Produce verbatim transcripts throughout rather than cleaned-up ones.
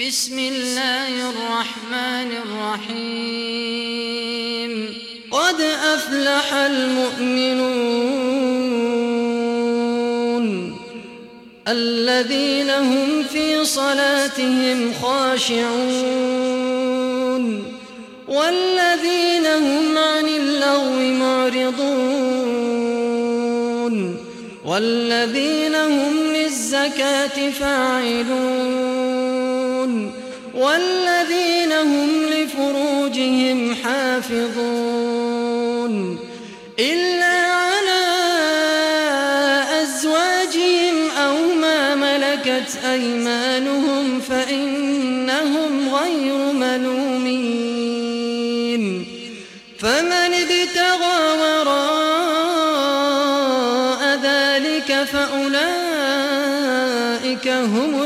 بسم الله الرحمن الرحيم قد أفلح المؤمنون الذين هم في صلاتهم خاشعون والذين هم عن اللغو معرضون والذين هم للزكاة فاعلون والذين هم لفروجهم حافظون إلا على أزواجهم أو ما ملكت أيمانهم فإنهم غير ملومين فمن ابتغى وراء ذلك فأولئك هم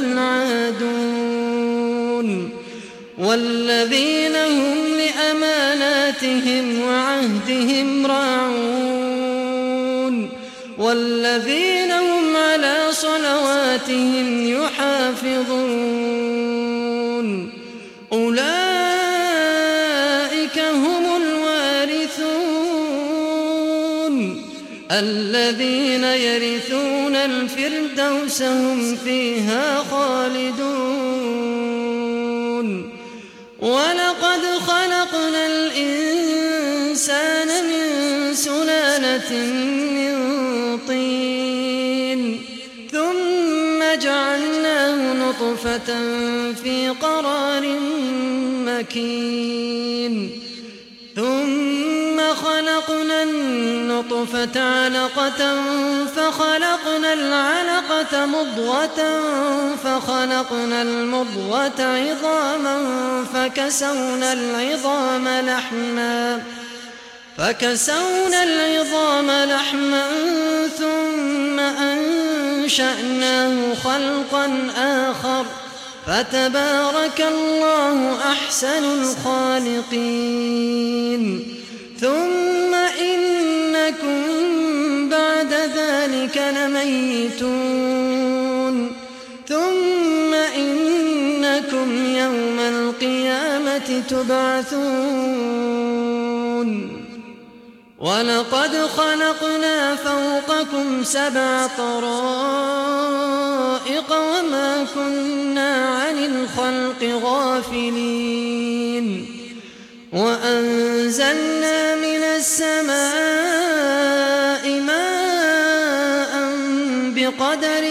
العادون والذين هم لأماناتهم وعهدهم راعون والذين هم على صلواتهم يحافظون أولئك هم الوارثون الذين يرثون الفردوس هم فيها خالدون ولقد خلقنا الإنسان من سلالة من طين ثم جعلناه نطفة في قرار مكين ثم خلقنا النطفة علقة فخلقنا العلقة مضغة فخلقنا المضغة عظاما فكسونا العظام لحما فكسونا العظام لحما ثم أنشأناه خلقا آخر فتبارك الله أحسن الخالقين ثم إنكم بعد ذلك لميتون ثم إنكم يوم القيامة تبعثون ولقد خلقنا فوقكم سبع طرائق وما كنا عن الخلق غافلين وأنزلنا من السماء ماء بقدر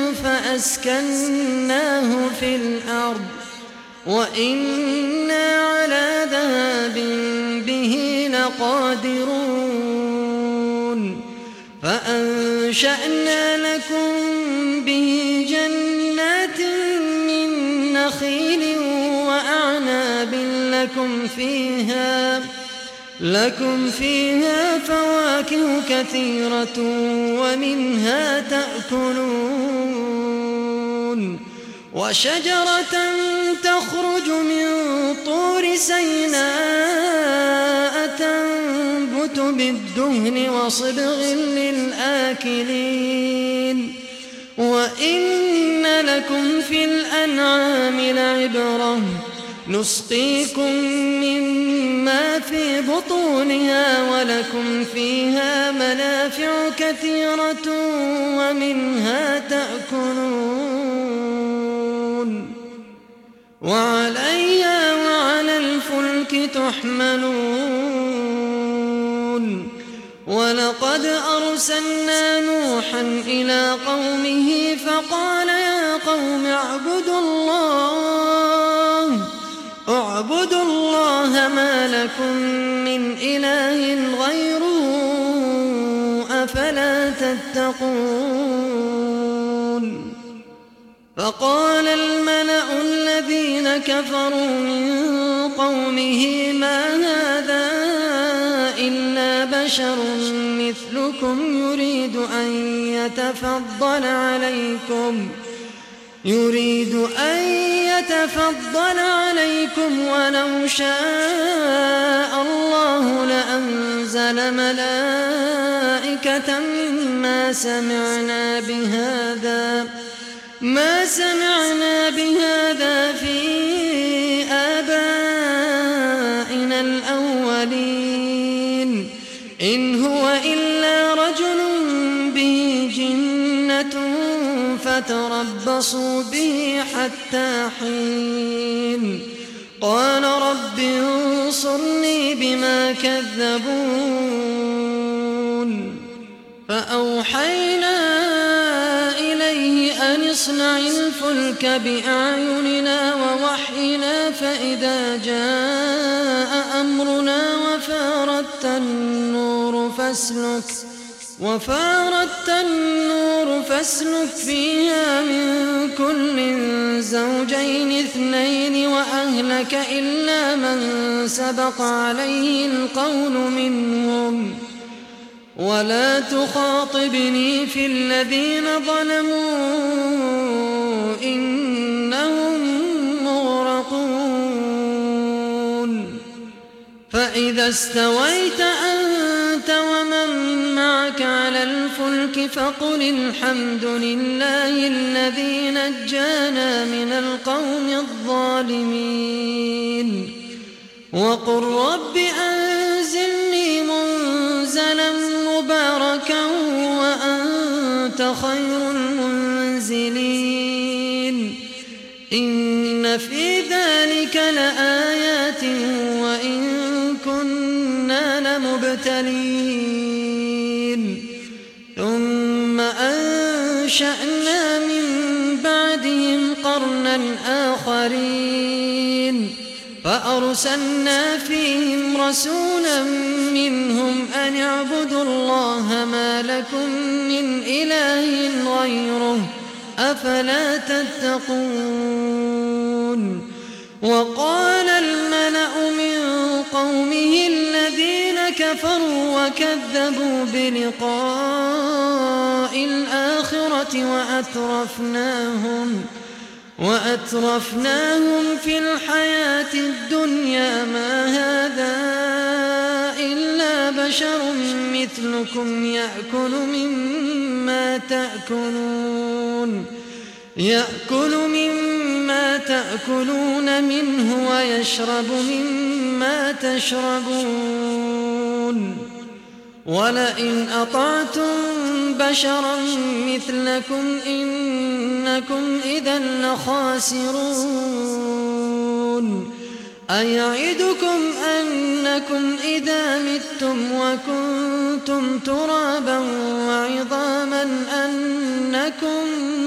فأسكناه في الأرض وإنا على ذهاب به لقادرون فأنشأنا لكم به جنات من نخيل وأعناب لكم فيها لكم فيها فواكه كثيرة ومنها تأكلون وشجرة تخرج من طور سيناء تنبت بالدهن وصبغ للآكلين وإن لكم في الأنعام لعبرة نسقيكم مما في بطونها ولكم فيها منافع كثيرة ومنها تأكلون وعليها وعلى الفلك تحملون ولقد أرسلنا نوحا إلى قومه فقال يا قوم اعبدوا الله اعبدوا الله ما لكم من إله غيره أفلا تتقون فقال الملأ الذين كفروا من قومه ما هذا إلا بشر مثلكم يريد أن يتفضل عليكم يريد أن يتفضل عليكم ولو شاء الله لأنزل ملائكة ما سمعنا بهذا ما سمعنا بهذا في إن هو إلا رجل به جنة فتربصوا به حتى حين قال رب انصرني بما كذبون فأوحينا إليه أن اصنع الفلك بأعيننا ووحينا فإذا جاء أمرنا وفارت النور فاسلك وفارت النور فاسلك فيها من كل زوجين اثنين وأهلك إلا من سبق عليه القول منهم ولا تخاطبني في الذين ظلموا إنهم مغرقون فإذا استويت أنت ومن معك على الفلك فقل الحمد لله الذي نجانا من القوم الظالمين وقل رب أنزلني منزلا مباركا وأنت خير المنزلين إن في ذلك لآيات وإن كنا لمبتلين ثم أنشأنا من بعدهم قرنا آخرين فأرسلنا فيهم رسولا منهم أن اعبدوا الله ما لكم من إله غيره أفلا تتقون وقال الملأ من قومه الذين كفروا وكذبوا بلقاء الآخرة وأترفناهم وأترفناهم في الحياة الدنيا ما هذا إلا بشر مثلكم يأكل مما تأكلون يأكل مما تأكلون منه ويشرب مما تشربون ولئن أطعتم بشرا مثلكم إنكم إذا لخاسرون أيعدكم أنكم إذا متم وكنتم ترابا وعظاما أنكم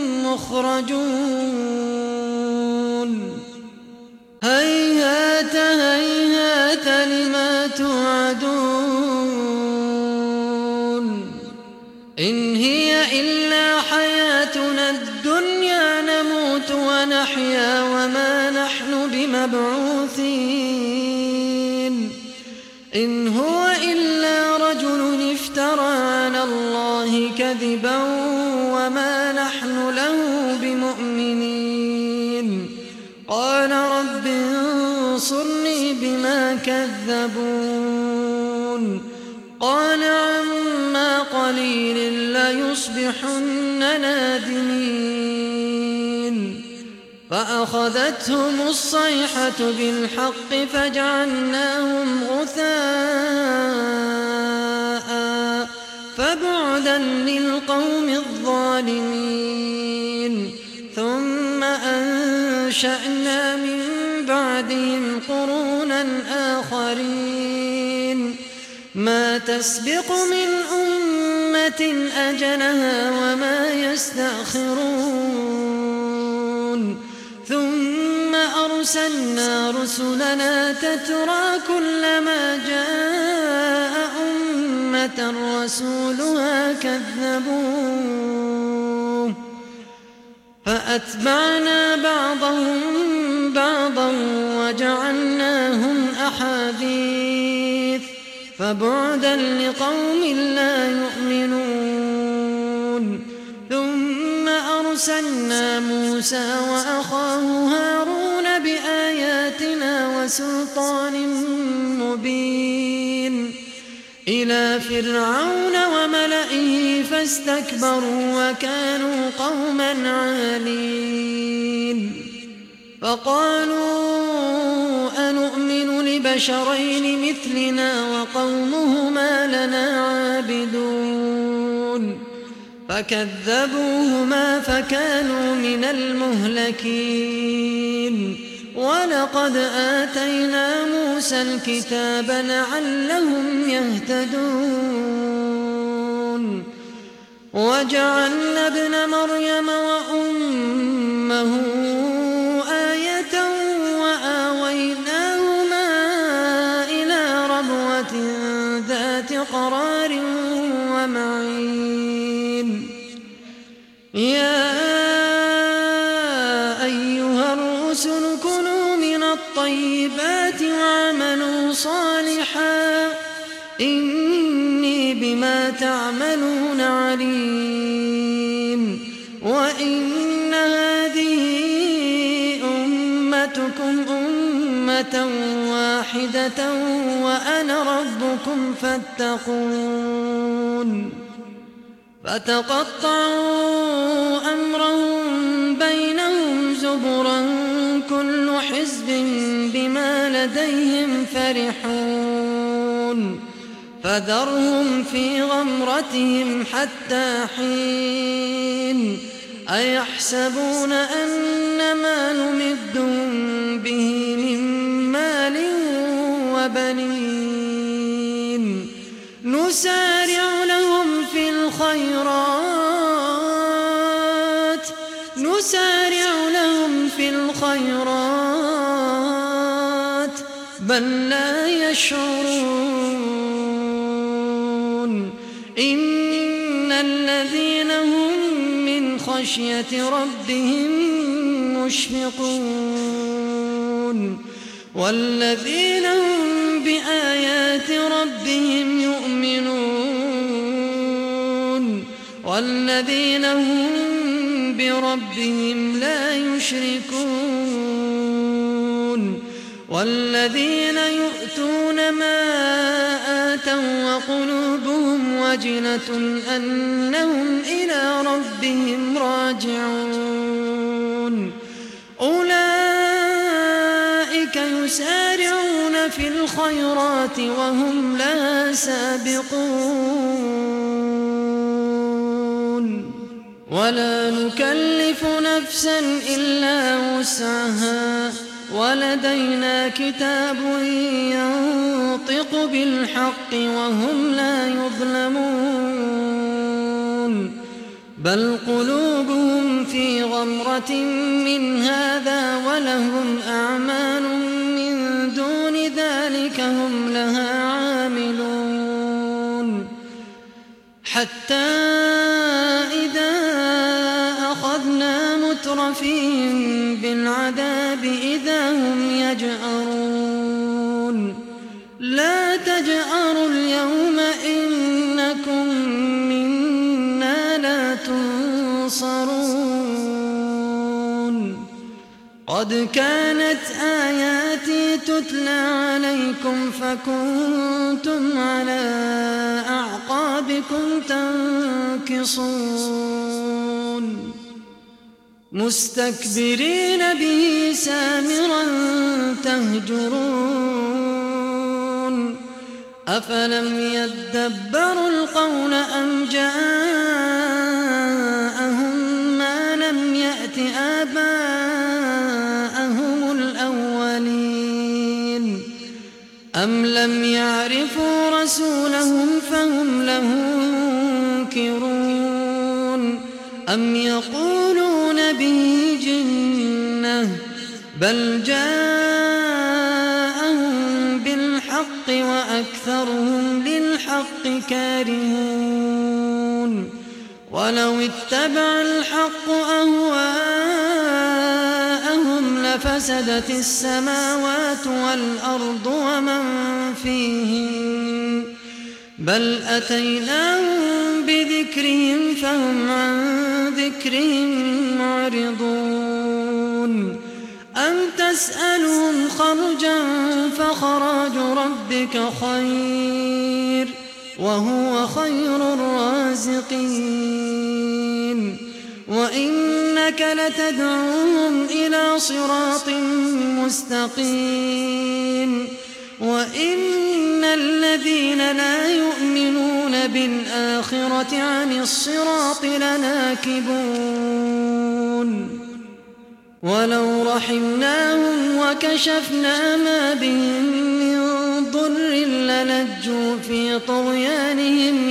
مخرجون هيهات هيهات لما توعدون إن هي إلا حياتنا الدنيا نموت ونحيا وما نحن بمبعوثين إن هو إلا رجل افترى على الله كذبا وما نحن له بمؤمنين قال رب انصرني بما كذبون قال عما قليل ليصبحن نادمين فأخذتهم الصيحة بالحق فجعلناهم غثاء فبعدا للقوم الظالمين ثم أنشأنا من بعدهم قرونا آخرين ما تسبق من أمة أجلها وما يستأخرون ثم أرسلنا رسلنا تترى كلما جاء أمة رسولها كذبوه فأتبعنا بعضهم بعضا وجعلناهم أحاديث فبعدا لقوم لا يؤمنون ثم أرسلنا موسى وأخاه هارون بآياتنا وسلطان مبين إلى فرعون وملئه فاستكبروا وكانوا قوما عالين فقالوا أنؤمن بشرين مثلنا وقومهما لنا عابدون فكذبوهما فكانوا من المهلكين ولقد آتينا موسى الكتاب لعلهم يهتدون وجعلنا ابن مريم وأمه آية وآويناهما إلى ربوة ذات قرار ومعين يا أيها الرسل كلوا من الطيبات واعملوا صالحا إني بما تعملون عليم وإن هذه أمتكم أمة واحدة وأنا ربكم فاتقون فتقطعوا أمرهم بينهم زبرا كل حزب بما لديهم فرحون فذرهم في غمرتهم حتى حين أيحسبون أن ما نمدهم به من مال وبنين نسارع لهم في الخيرات نسارع لهم في الخيرات بل لا يشعرون إن الذين هم من خشية ربهم مشفقون والذين هم بآيات ربهم يؤمنون والذين هم بربهم لا يشركون والذين يؤتون ما آتوا وقلوبهم وجلة أنهم إلى ربهم راجعون أولئك يسارعون في الخيرات وهم لها سابقون ولا نكلف نفسا إلا وسعها ولدينا كتاب ينطق بالحق وهم لا يظلمون بل قلوبهم في غمرة من هذا ولهم أعمال من دون ذلك هم لها عاملون حتى إذا أخذنا مترفيهم بالعذاب إذا هم يجأرون لا تجأروا اليوم إنكم منا لا تنصرون قد كانت آياتي تتلى عليكم فكنتم على أعقابكم تنكصون مستكبرين به سامرا تهجرون أفلم يدبروا القول أم جاءهم ما لم يأت آباءهم الأولين أم لم يعرفوا رسولهم فهم له منكرون أم يقولون به جنة بل جاءهم بالحق وأكثرهم للحق كارهون ولو اتبع الحق أهواءهم لفسدت السماوات والأرض ومن فيهن بل أتيناهم بذكرهم فهم عن ذكرهم معرضون أم تسألهم خرجا فخراج ربك خير وهو خير الرازقين وإنك لتدعوهم إلى صراط مستقيم وإن الذين لا يؤمنون بالآخرة عن الصراط لناكبون ولو رحمناهم وكشفنا ما بهم من ضر للجوا في طغيانهم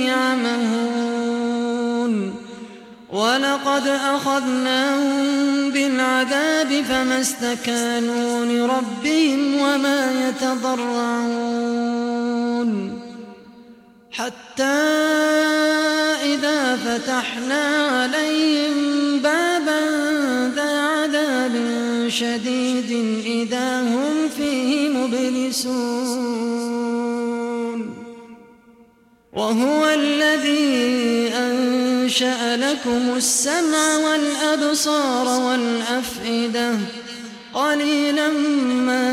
يعمهون ولقد أخذناهم بالعذاب فما استكانوا لربهم وما يتضرعون حتى إذا فتحنا عليهم بابا ذا عذاب شديد إذا هم فيه مبلسون وهو الذي أنشأ لكم السمع والأبصار والأفئدة قليلا ما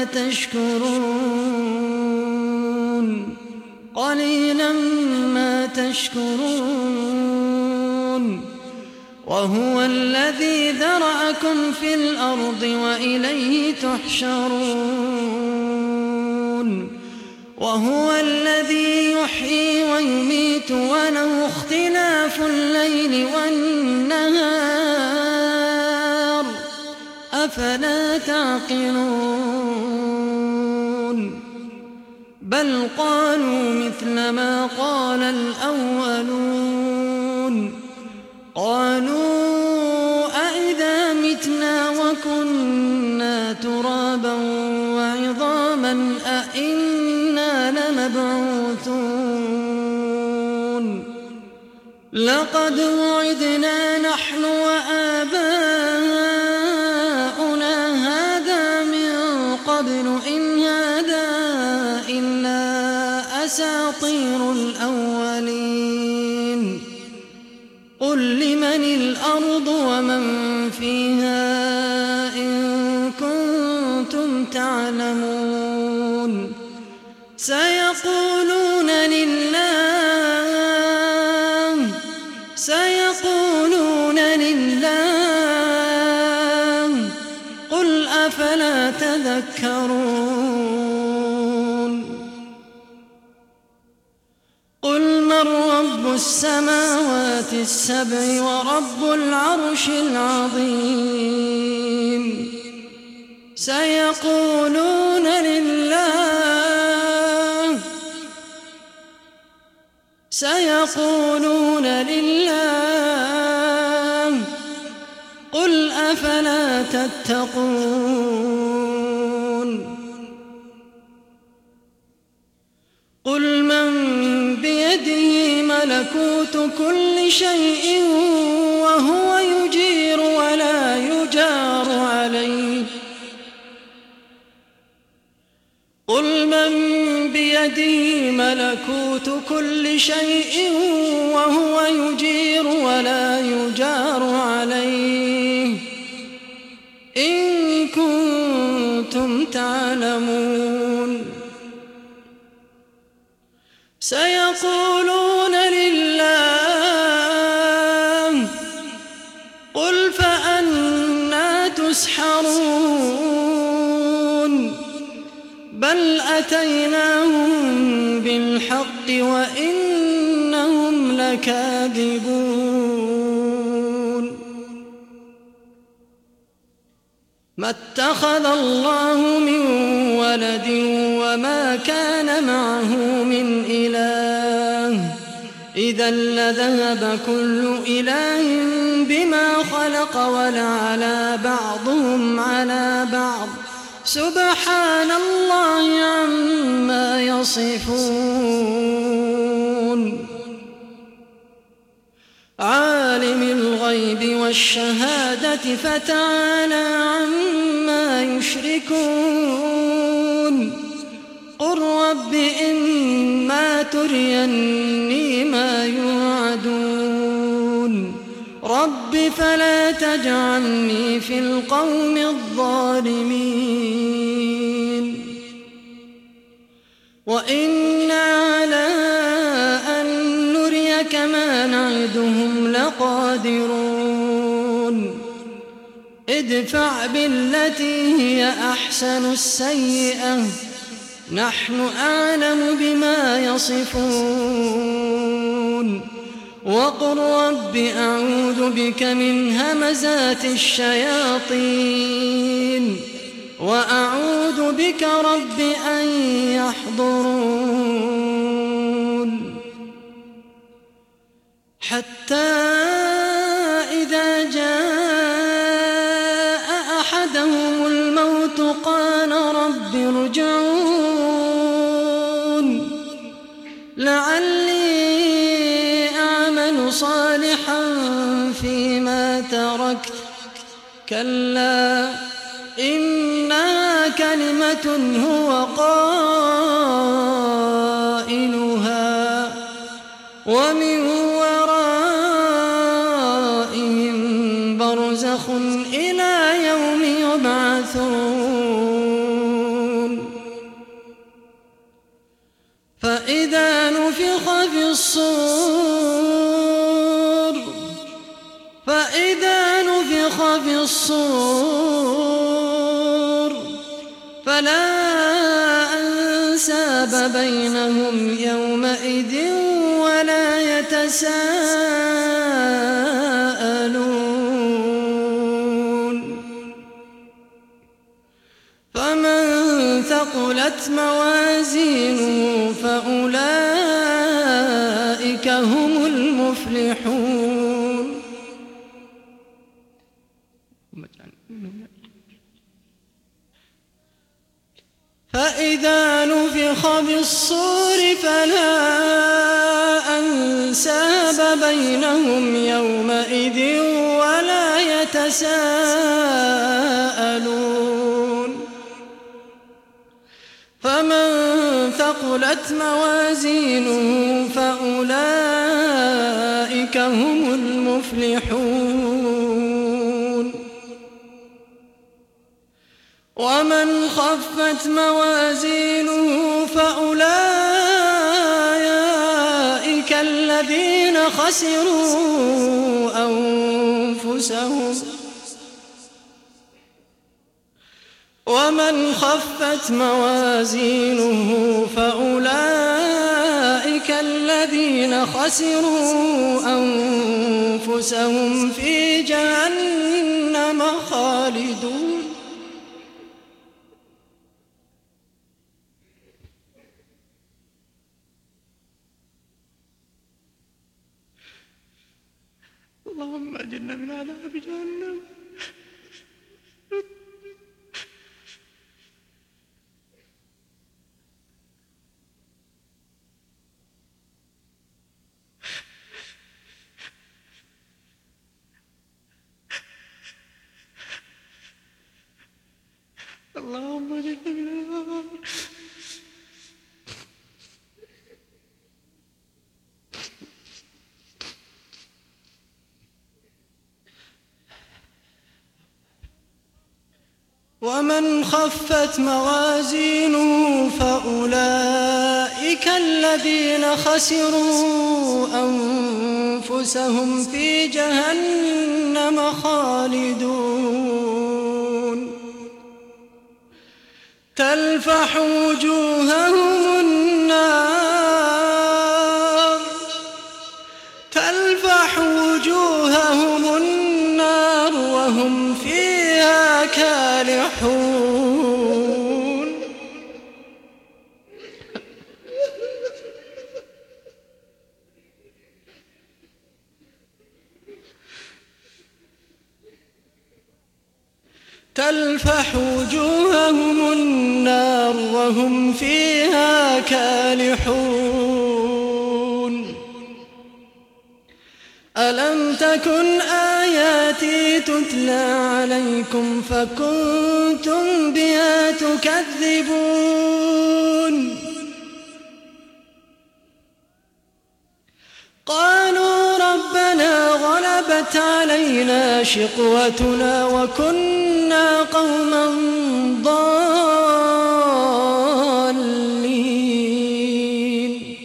تشكرون قليلا ما تشكرون وهو الذي ذرأكم في الأرض وإليه تحشرون وهو الذي يحيي ويميت وله اختلاف الليل والنهار أفلا تعقلون بل قالوا مثل ما قال الأولون قالوا أئذا متنا وكنا ترابا وعظاما أئنا لمبعوثون لقد وعدنا نحن وآباؤنا هذا من قبل إن هذا إلا أساطير الأولين قل لمن الأرض ومن فيها إن كنتم تعلمون سيقولون لله سيقولون لله قل أفلا تذكرون قل من رب السماوات السبع ورب العرش العظيم سيقولون لله سيقولون لله قل أفلا تتقون قل من بيده ملكوت كل شيء وهو يجير ولا يجار عليه قل من بيده ملكوت كل شيء وهو يجير ولا يجار عليه إن كنتم تعلمون سيقولون لله قل فأنى تسحرون بل أتيناهم بالحق وإنهم لكاذبون ما اتخذ الله من ولد وما كان معه من إله إذا لذهب كل إله بما خلق ولعلى بعضهم على بعض سبحان الله عما يصفون عالم الغيب والشهادة فتعالى عما يشركون قل رب إما تريني ما يوعدون رب فلا تجعلني في القوم الظالمين وإنا على أن نريك ما نعدهم لقادرون ادفع بالتي هي أحسن السيئة نحن أعلم بما يصفون وقل رب أعوذ بك من همزات الشياطين وأعوذ بك رب أن يحضرون حتى إذا جاء أحدهم الموت قال رب ارجعون لعلي أعمل صالحا فيما تركت كلا إنها كلمة هو قائلها ومن ورائهم برزخ إلى يوم يبعثون فإذا نفخ في الصور فإذا نفخ في الصور فلا أنساب بينهم يومئذ ولا يتساءلون فمن ثقلت موازينه فأولئك هم المفلحون فإذا نفخ بالصور فلا أنساب بينهم يومئذ ولا يتساءلون فمن ثقلت موازينه فأولئك هم المفلحون ومن خفت موازينه فأولئك الذين خسروا أنفسهم ومن خفت موازينه فأولئك الذين خسروا أنفسهم في جهنم خالدون اللهم أجرنا من عذاب جهنم اللهم أجرنا من النار ومن خفت موازينه فأولئك الذين خسروا أنفسهم في جهنم خالدون تلفح وجوههم النار تلفح وجوههم النار وهم فيها كالحون تلفح وجوههم النار وهم فيها كالحون ألم تكن آياتي تتلى عليكم فكنتم بها تكذبون قالوا ربنا غلبت علينا شقوتنا وكنا قوما ضالين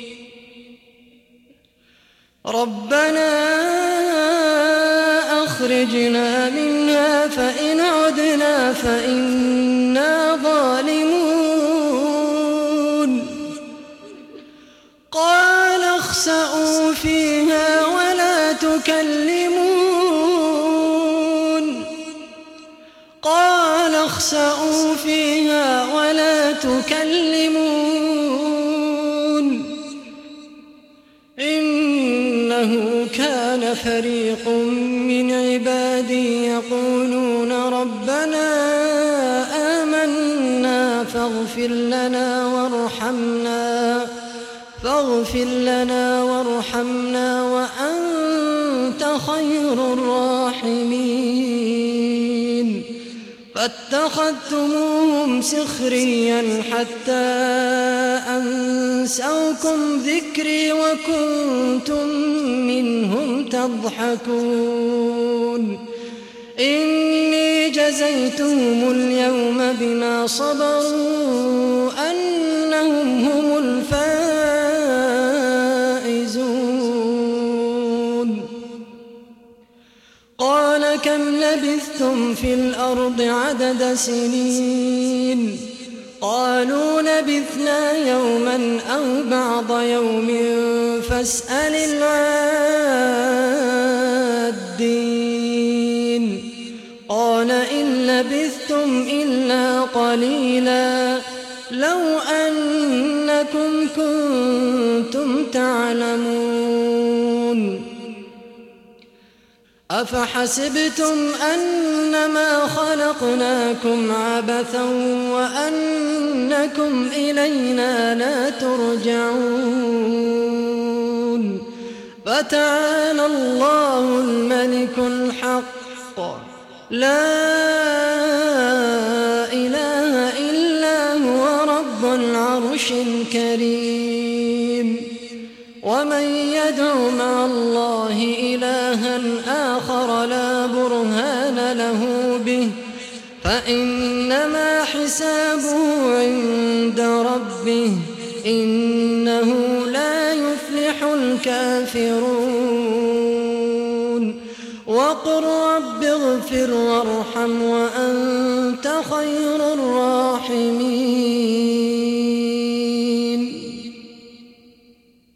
ربنا أخرجنا منها فإن عدنا فإنا ظالمون تكلمون قال اخسئوا فيها ولا تكلمون إنه كان فريق من عبادي يقولون ربنا آمنا فاغفر لنا وارحمنا فاغفر لنا وارحمنا وأنت خير الراحمين فاتخذتموهم سخريا حتى أنسوكم ذكري وكنتم منهم تضحكون إني جزيتهم اليوم بما صبروا أنهم هم الفائزون قال كم لبثتم في الأرض عدد سنين قالوا لبثنا يوما أو بعض يوم فاسأل العادين قال إن لبثتم إلا قليلا لو أنكم كنتم تعلمون أفحسبتم أنما خلقناكم عبثا وأنكم إلينا لا ترجعون فتعالى الله الملك الحق لا إله إلا هو رب العرش الكريم ومن يدع مع الله إلها آخر لا برهان له به فإنما حسابه عند ربه إنه لا يفلح الكافرون وقل رب اغفر وارحم وأنت خير الراحمين